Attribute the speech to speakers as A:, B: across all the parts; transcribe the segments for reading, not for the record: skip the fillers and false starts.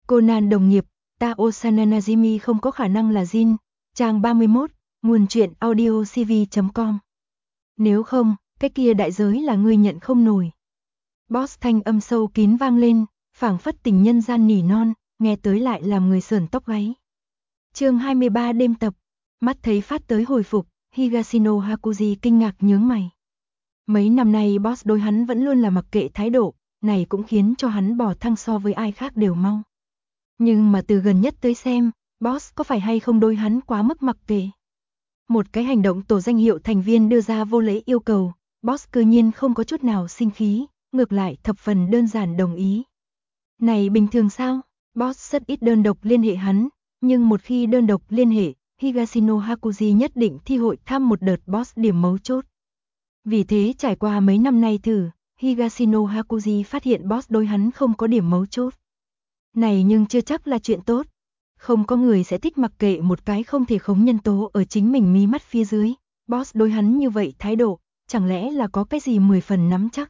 A: Conan đồng nghiệp, Tao Sananajimi không có khả năng là Jin, trang 31, nguồn truyện audio cv.com. Nếu không, cái kia đại giới là ngươi nhận không nổi. Boss thanh âm sâu kín vang lên, phảng phất tình nhân gian nỉ non, nghe tới lại làm người sởn tóc gáy. Chương 23 đêm tập, mắt thấy phát tới hồi phục, Higashino Hakuji kinh ngạc nhướng mày. Mấy năm nay boss đối hắn vẫn luôn là mặc kệ thái độ, này cũng khiến cho hắn bỏ thăng so với ai khác đều mau. Nhưng mà từ gần nhất tới xem, boss có phải hay không đối hắn quá mức mặc kệ. Một cái hành động tổ danh hiệu thành viên đưa ra vô lễ yêu cầu, boss cư nhiên không có chút nào sinh khí, ngược lại thập phần đơn giản đồng ý. Này bình thường sao? Boss rất ít đơn độc liên hệ hắn, nhưng một khi đơn độc liên hệ, Higashino Hakuji nhất định thi hội thăm một đợt boss điểm mấu chốt. Vì thế trải qua mấy năm nay thử, Higashino Hakuji phát hiện boss đối hắn không có điểm mấu chốt. Này nhưng chưa chắc là chuyện tốt. Không có người sẽ thích mặc kệ một cái không thể khống nhân tố ở chính mình mí mắt phía dưới. Boss đối hắn như vậy thái độ, chẳng lẽ là có cái gì 10 phần nắm chắc.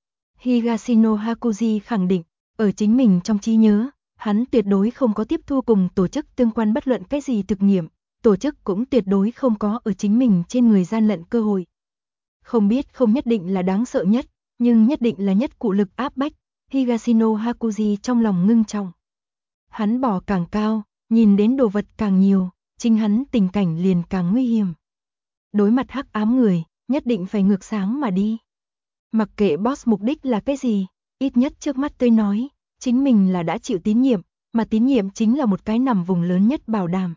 A: Higashino Hakuji khẳng định, ở chính mình trong trí nhớ, hắn tuyệt đối không có tiếp thu cùng tổ chức tương quan bất luận cái gì thực nghiệm, tổ chức cũng tuyệt đối không có ở chính mình trên người gian lận cơ hội. Không biết không nhất định là đáng sợ nhất, nhưng nhất định là nhất cụ lực áp bách, Higashino Hakuji trong lòng ngưng trọng. Hắn bỏ càng cao, nhìn đến đồ vật càng nhiều, chính hắn tình cảnh liền càng nguy hiểm. Đối mặt hắc ám người, nhất định phải ngược sáng mà đi. Mặc kệ boss mục đích là cái gì, ít nhất trước mắt tôi nói, chính mình là đã chịu tín nhiệm, mà tín nhiệm chính là một cái nằm vùng lớn nhất bảo đảm.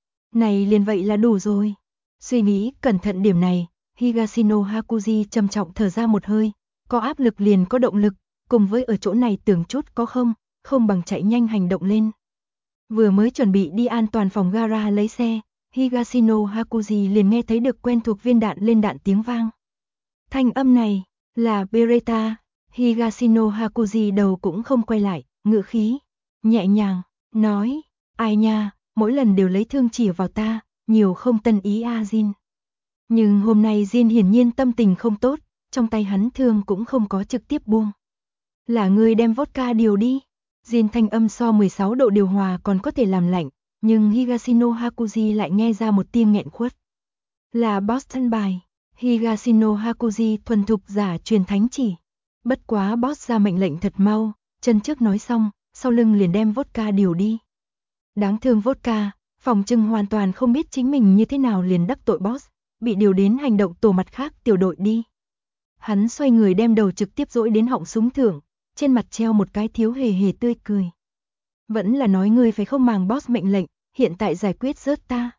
A: Này liền vậy là đủ rồi. Suy nghĩ cẩn thận điểm này, Higashino Hakuji trầm trọng thở ra một hơi, có áp lực liền có động lực, cùng với ở chỗ này tưởng chút có không bằng chạy nhanh hành động lên. Vừa mới chuẩn bị đi an toàn phòng gara lấy xe, Higashino Hakuji liền nghe thấy được quen thuộc viên đạn lên đạn tiếng vang. Thanh âm này là Beretta, Higashino Hakuji đầu cũng không quay lại, ngữ khí nhẹ nhàng nói, ai nha, mỗi lần đều lấy thương chỉ vào ta, nhiều không tân ý a Jin. Nhưng hôm nay Jin hiển nhiên tâm tình không tốt, trong tay hắn thương cũng không có trực tiếp buông. Là người đem vodka điều đi. Jin thanh âm so 16 độ điều hòa còn có thể làm lạnh, nhưng Higashino Hakuji lại nghe ra một tia nghẹn khuất. Là Boston bài. Higashino Hakuji thuần thục giả truyền thánh chỉ. Bất quá boss ra mệnh lệnh thật mau, chân trước nói xong, sau lưng liền đem vodka điều đi. Đáng thương vodka, phòng trưng hoàn toàn không biết chính mình như thế nào liền đắc tội boss, bị điều đến hành động tổ mặt khác tiểu đội đi. Hắn xoay người đem đầu trực tiếp dỗi đến họng súng thưởng, trên mặt treo một cái thiếu hề hề tươi cười. Vẫn là nói ngươi phải không màng boss mệnh lệnh, hiện tại giải quyết rớt ta.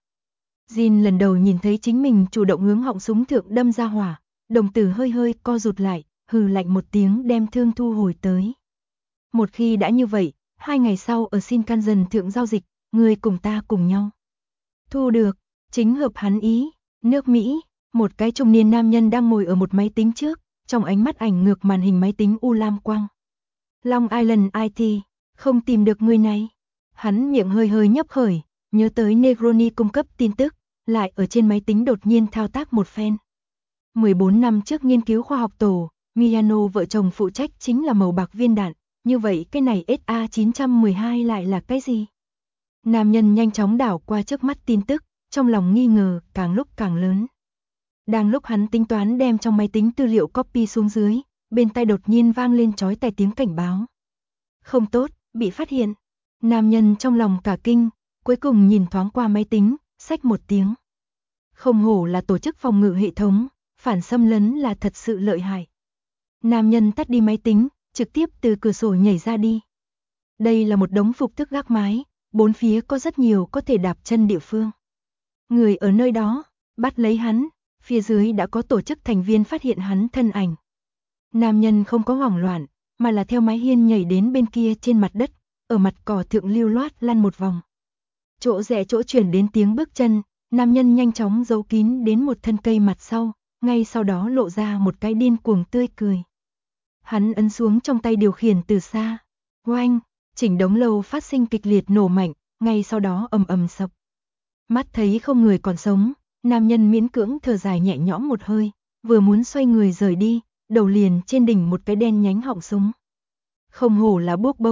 A: Jin lần đầu nhìn thấy chính mình chủ động hướng họng súng thượng đâm ra hỏa, đồng tử hơi hơi co rụt lại, hừ lạnh một tiếng đem thương thu hồi tới. Một khi đã như vậy, 2 ngày sau ở Shinkansen thượng giao dịch, ngươi cùng ta cùng nhau. Thu được, chính hợp hắn ý, nước Mỹ, một cái trung niên nam nhân đang ngồi ở một máy tính trước, trong ánh mắt ảnh ngược màn hình máy tính u lam quang. Long Island IT, không tìm được người này. Hắn miệng hơi hơi nhấp khởi, nhớ tới Negroni cung cấp tin tức, lại ở trên máy tính đột nhiên thao tác một phen. 14 năm trước nghiên cứu khoa học tổ, Miyano vợ chồng phụ trách chính là màu bạc viên đạn, như vậy cái này SA-912 lại là cái gì? Nam nhân nhanh chóng đảo qua trước mắt tin tức, trong lòng nghi ngờ càng lúc càng lớn. Đang lúc hắn tính toán đem trong máy tính tư liệu copy xuống dưới, bên tai đột nhiên vang lên chói tai tiếng cảnh báo. Không tốt, bị phát hiện. Nam nhân trong lòng cả kinh, cuối cùng nhìn thoáng qua máy tính, xách một tiếng. Không hổ là tổ chức phòng ngự hệ thống, phản xâm lấn là thật sự lợi hại. Nam nhân tắt đi máy tính, trực tiếp từ cửa sổ nhảy ra đi. Đây là một đống phục thức gác mái, bốn phía có rất nhiều có thể đạp chân địa phương. Người ở nơi đó, bắt lấy hắn, phía dưới đã có tổ chức thành viên phát hiện hắn thân ảnh. Nam nhân không có hoảng loạn, mà là theo mái hiên nhảy đến bên kia trên mặt đất, ở mặt cỏ thượng lưu loát lăn một vòng. Chỗ rẽ chỗ chuyển đến tiếng bước chân, nam nhân nhanh chóng giấu kín đến một thân cây mặt sau, ngay sau đó lộ ra một cái điên cuồng tươi cười. Hắn ấn xuống trong tay điều khiển từ xa. Oanh, chỉnh đống lầu phát sinh kịch liệt nổ mạnh, ngay sau đó ầm ầm sập. Mắt thấy không người còn sống, nam nhân miễn cưỡng thở dài nhẹ nhõm một hơi, vừa muốn xoay người rời đi, đầu liền trên đỉnh một cái đen nhánh họng súng. Không hổ là bốc bông,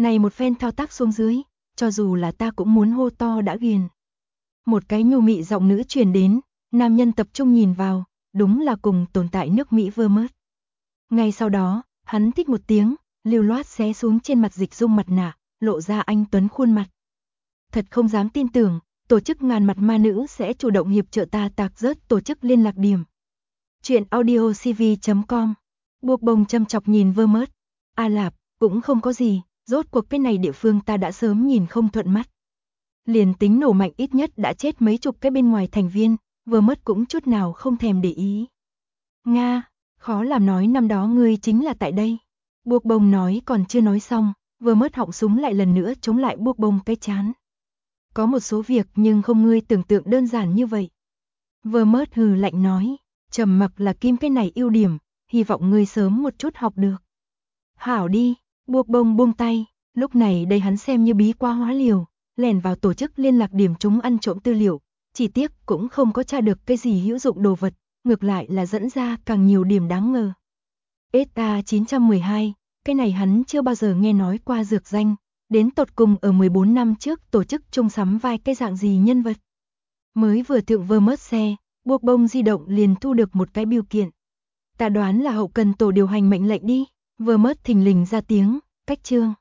A: Này một phen thao tác xuống dưới, cho dù là ta cũng muốn hô to đã ghiền. Một cái nhu mị giọng nữ truyền đến, nam nhân tập trung nhìn vào, đúng là cùng tồn tại nước Mỹ Vermont. Ngay sau đó, hắn thích một tiếng, lưu loát xé xuống trên mặt Dịch Dung mặt nạ, lộ ra anh tuấn khuôn mặt. Thật không dám tin tưởng, tổ chức ngàn mặt ma nữ sẽ chủ động hiệp trợ ta tạc rớt tổ chức liên lạc điểm. Chuyện audiocv.com. Buộc bồng châm chọc nhìn Vermont. A Lạp, cũng không có gì, rốt cuộc cái này địa phương ta đã sớm nhìn không thuận mắt. Liền tính nổ mạnh ít nhất đã chết mấy chục cái bên ngoài thành viên, Vermont cũng chút nào không thèm để ý. Nga, khó làm nói năm đó ngươi chính là tại đây. Buộc bồng nói còn chưa nói xong, Vermont họng súng lại lần nữa chống lại buộc bồng cái chán. Có một số việc nhưng không ngươi tưởng tượng đơn giản như vậy. Vermont hừ lạnh nói, trầm mặc là kim cái này ưu điểm, hy vọng ngươi sớm một chút học được. Hảo đi, buộc bồng buông tay, lúc này đây hắn xem như bí quá hóa liều, lẻn vào tổ chức liên lạc điểm chúng ăn trộm tư liệu, chỉ tiếc cũng không có tra được cái gì hữu dụng đồ vật, ngược lại là dẫn ra càng nhiều điểm đáng ngờ. SA-912, cái này hắn chưa bao giờ nghe nói qua dược danh, đến tột cùng ở 14 năm trước tổ chức chung sắm vai cái dạng gì nhân vật. Mới vừa thượng Vermont xe, buộc bông di động liền thu được một cái bưu kiện. Ta đoán là hậu cần tổ điều hành mệnh lệnh đi, Vermont thình lình ra tiếng, cách chương.